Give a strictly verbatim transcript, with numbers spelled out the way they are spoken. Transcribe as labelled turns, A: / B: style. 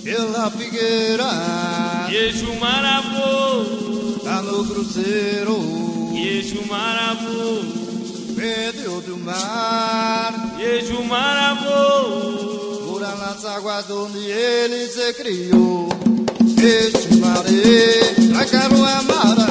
A: pela figueira,
B: Iejo Marabô,
A: tá no cruzeiro,
B: Iejo Marabô,
A: meio do mar,
B: Iejo Marabô,
A: mora nas águas onde ele se criou. Iejo Maré, Tracaruá Mara.